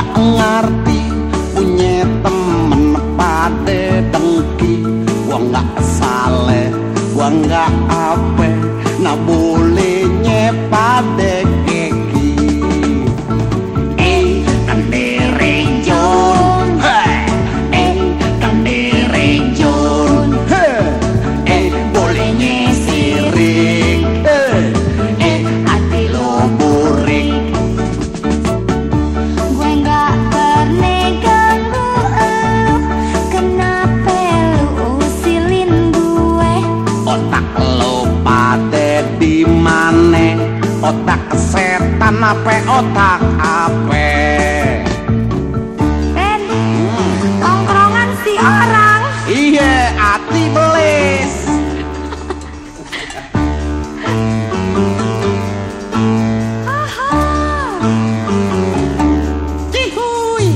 ngerti punya temen pada dengki. Gua nggak saleh, gua nggak apa, nah bolehnya pada keki. Kang Derejon, Kang Derejon, bolehnya sirik, hati lo burik. Gue nggak pernah ganggu elu, kenapa lu usilin gue? Otak lo pada di mana? Otak setan apa otak apa? Ben, tongkrongan si orang. Iya, hati belis. Cihuy.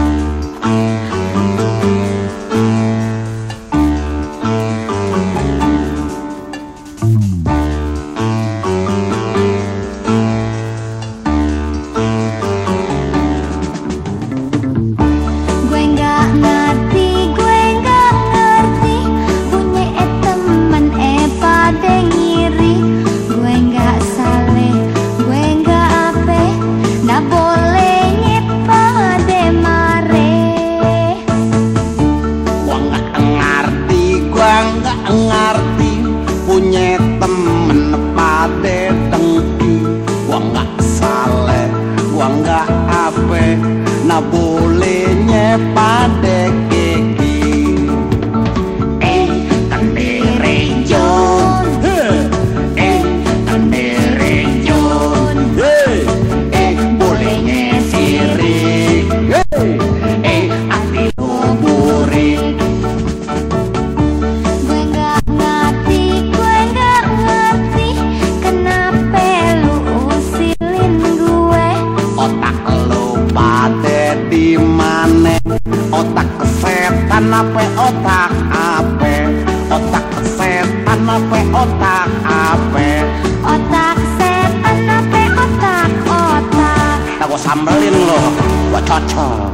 Gue nggak ngerti, gue nggak ngerti, punya temen pada ngiri. Gue nggak saleh, gue nggak ape, nah boleh pada mare. Gua nggak ngerti punya temen pada dengki. Gua nggak saleh, gua nggak apa, nah bolehnya pada keki. Kang Derejon, Kang Derejon, bolehnya sirik, hati lo burik. Gue nggak ngerti, kenapa lu usilin gue? Otak lo pada di mana? Otak setan apa otak apa? Otak setan apa otak apa? Otak setan apa otak? Tak gua sambelin lo, gua cocok.